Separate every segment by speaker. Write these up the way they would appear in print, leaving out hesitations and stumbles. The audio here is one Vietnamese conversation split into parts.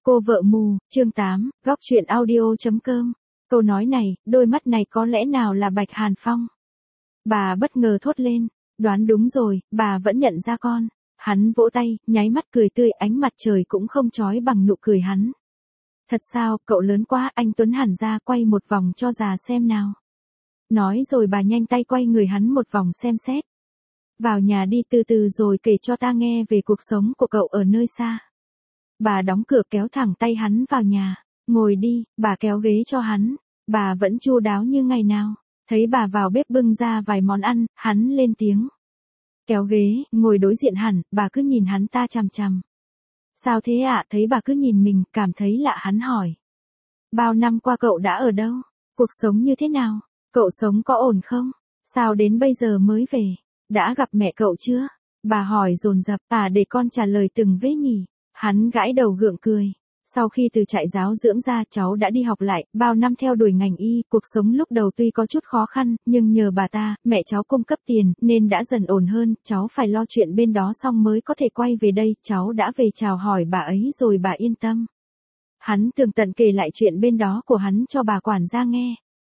Speaker 1: Cô vợ mù, chương 8, góc truyện audio.com. Câu nói này, đôi mắt này có lẽ nào là Bạch Hàn Phong? Bà bất ngờ thốt lên, đoán đúng rồi, bà vẫn nhận ra con. Hắn vỗ tay, nháy mắt cười tươi, ánh mặt trời cũng không chói bằng nụ cười hắn. Thật sao, cậu lớn quá, anh Tuấn hẳn ra quay một vòng cho già xem nào. Nói rồi bà nhanh tay quay người hắn một vòng xem xét. Vào nhà đi từ từ rồi kể cho ta nghe về cuộc sống của cậu ở nơi xa. Bà đóng cửa kéo thẳng tay hắn vào nhà. Ngồi đi, bà kéo ghế cho hắn. Bà vẫn chu đáo như ngày nào. Thấy bà vào bếp bưng ra vài món ăn, hắn lên tiếng. Kéo ghế, ngồi đối diện hẳn, bà cứ nhìn hắn ta chằm chằm. Sao thế ạ? Thấy bà cứ nhìn mình, cảm thấy lạ, hắn hỏi. Bao năm qua cậu đã ở đâu? Cuộc sống như thế nào? Cậu sống có ổn không? Sao đến bây giờ mới về? Đã gặp mẹ cậu chưa? Bà hỏi dồn dập, để con trả lời từng vế nhỉ. Hắn gãi đầu gượng cười. Sau khi từ trại giáo dưỡng ra, cháu đã đi học lại, bao năm theo đuổi ngành y, cuộc sống lúc đầu tuy có chút khó khăn, nhưng nhờ bà ta, mẹ cháu cung cấp tiền, nên đã dần ổn hơn, cháu phải lo chuyện bên đó xong mới có thể quay về đây, cháu đã về chào hỏi bà ấy rồi bà yên tâm. Hắn tường tận kể lại chuyện bên đó của hắn cho bà quản gia nghe.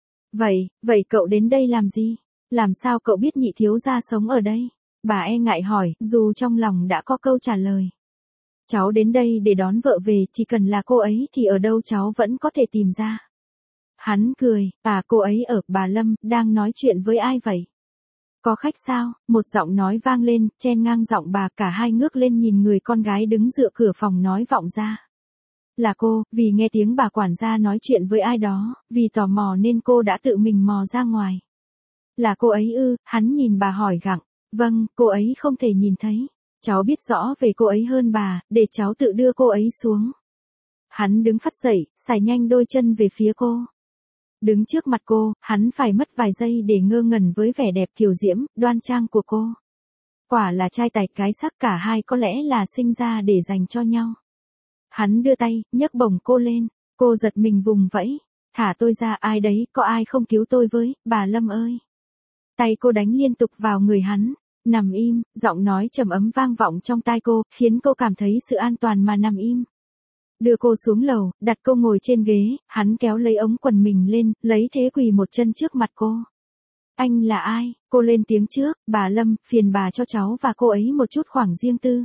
Speaker 1: Vậy cậu đến đây làm gì? Làm sao cậu biết nhị thiếu gia sống ở đây? Bà e ngại hỏi, dù trong lòng đã có câu trả lời. Cháu đến đây để đón vợ về, chỉ cần là cô ấy thì ở đâu cháu vẫn có thể tìm ra. Hắn cười, cô ấy ở, bà Lâm, đang nói chuyện với ai vậy? Có khách sao? Một giọng nói vang lên, chen ngang giọng bà, cả hai ngước lên nhìn người con gái đứng dựa cửa phòng nói vọng ra. Là cô, vì nghe tiếng bà quản gia nói chuyện với ai đó, vì tò mò nên cô đã tự mình mò ra ngoài. Là cô ấy ư? Hắn nhìn bà hỏi gặng. Vâng, cô ấy không thể nhìn thấy. Cháu biết rõ về cô ấy hơn bà, để cháu tự đưa cô ấy xuống. Hắn đứng phắt dậy, sải nhanh đôi chân về phía cô. Đứng trước mặt cô, hắn phải mất vài giây để ngơ ngẩn với vẻ đẹp kiều diễm, đoan trang của cô. Quả là trai tài gái sắc, cả hai có lẽ là sinh ra để dành cho nhau. Hắn đưa tay, nhấc bổng cô lên, cô giật mình vùng vẫy. Thả tôi ra, ai đấy, có ai không cứu tôi với, bà Lâm ơi. Tay cô đánh liên tục vào người hắn. Nằm im, giọng nói trầm ấm vang vọng trong tai cô, khiến cô cảm thấy sự an toàn mà nằm im. Đưa cô xuống lầu, đặt cô ngồi trên ghế, hắn kéo lấy ống quần mình lên, lấy thế quỳ một chân trước mặt cô. Anh là ai? Cô lên tiếng trước, bà Lâm, phiền bà cho cháu và cô ấy một chút khoảng riêng tư.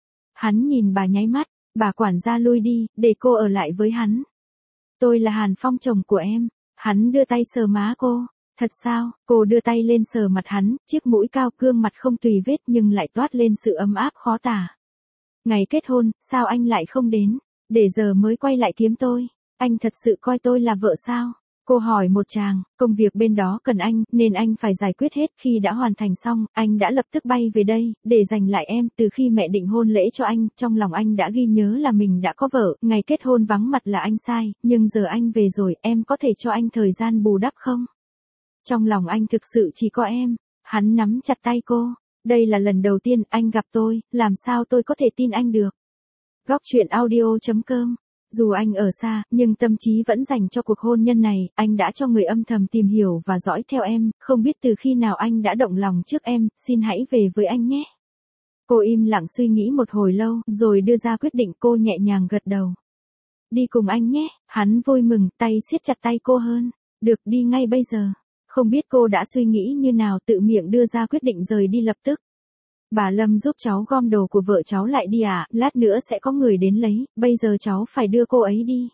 Speaker 1: Hắn nhìn bà nháy mắt, bà quản gia lui đi, để cô ở lại với hắn. Tôi là Hàn Phong chồng của em. Hắn đưa tay sờ má cô. Thật sao? Cô đưa tay lên sờ mặt hắn, chiếc mũi cao, gương mặt không tùy vết nhưng lại toát lên sự ấm áp khó tả. Ngày kết hôn, sao anh lại không đến? Để giờ mới quay lại kiếm tôi. Anh thật sự coi tôi là vợ sao? Cô hỏi một tràng, công việc bên đó cần anh, nên anh phải giải quyết hết. Khi đã hoàn thành xong, anh đã lập tức bay về đây, để giành lại em. Từ khi mẹ định hôn lễ cho anh, trong lòng anh đã ghi nhớ là mình đã có vợ, ngày kết hôn vắng mặt là anh sai, nhưng giờ anh về rồi, em có thể cho anh thời gian bù đắp không? Trong lòng anh thực sự chỉ có em. Hắn nắm chặt tay cô. Đây là lần đầu tiên anh gặp tôi, làm sao tôi có thể tin anh được? Góc truyện audio.com. Dù anh ở xa, nhưng tâm trí vẫn dành cho cuộc hôn nhân này, anh đã cho người âm thầm tìm hiểu và dõi theo em, không biết từ khi nào anh đã động lòng trước em, xin hãy về với anh nhé. Cô im lặng suy nghĩ một hồi lâu, rồi đưa ra quyết định. Cô nhẹ nhàng gật đầu. Đi cùng anh nhé, hắn vui mừng, tay siết chặt tay cô hơn. Được, đi ngay bây giờ. Không biết cô đã suy nghĩ như nào, tự miệng đưa ra quyết định rời đi lập tức. Bà Lâm giúp cháu gom đồ của vợ cháu lại đi lát nữa sẽ có người đến lấy, bây giờ cháu phải đưa cô ấy đi.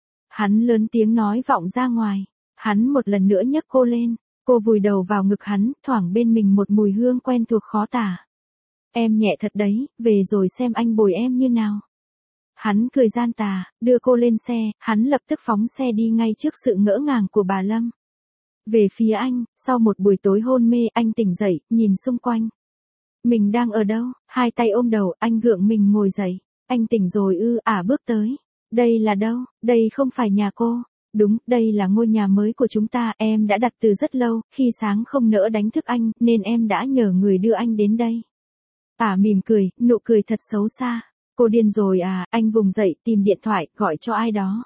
Speaker 1: Hắn lớn tiếng nói vọng ra ngoài. Hắn một lần nữa nhấc cô lên, cô vùi đầu vào ngực hắn, thoảng bên mình một mùi hương quen thuộc khó tả. Em nhẹ thật đấy, về rồi xem anh bồi em như nào. Hắn cười gian tà, đưa cô lên xe, hắn lập tức phóng xe đi ngay trước sự ngỡ ngàng của bà Lâm. Về phía anh, sau một buổi tối hôn mê, anh tỉnh dậy, nhìn xung quanh. Mình đang ở đâu? Hai tay ôm đầu, anh gượng mình ngồi dậy. Anh tỉnh rồi ư? Bước tới. Đây là đâu? Đây không phải nhà cô. Đúng, đây là ngôi nhà mới của chúng ta, em đã đặt từ rất lâu, khi sáng không nỡ đánh thức anh, nên em đã nhờ người đưa anh đến đây. Mỉm cười, nụ cười thật xấu xa. Cô điên rồi anh vùng dậy, tìm điện thoại, gọi cho ai đó.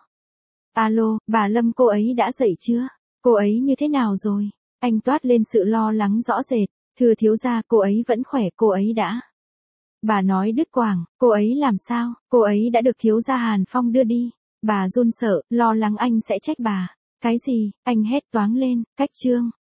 Speaker 1: Alo, bà Lâm, cô ấy đã dậy chưa? Cô ấy như thế nào rồi? Anh toát lên sự lo lắng rõ rệt. Thưa thiếu gia, cô ấy vẫn khỏe, cô ấy đã Bà nói đứt quãng, cô ấy làm sao, cô ấy đã được thiếu gia Hàn Phong đưa đi. Bà run sợ, lo lắng anh sẽ trách bà. Cái gì, anh hét toáng lên, cách chương.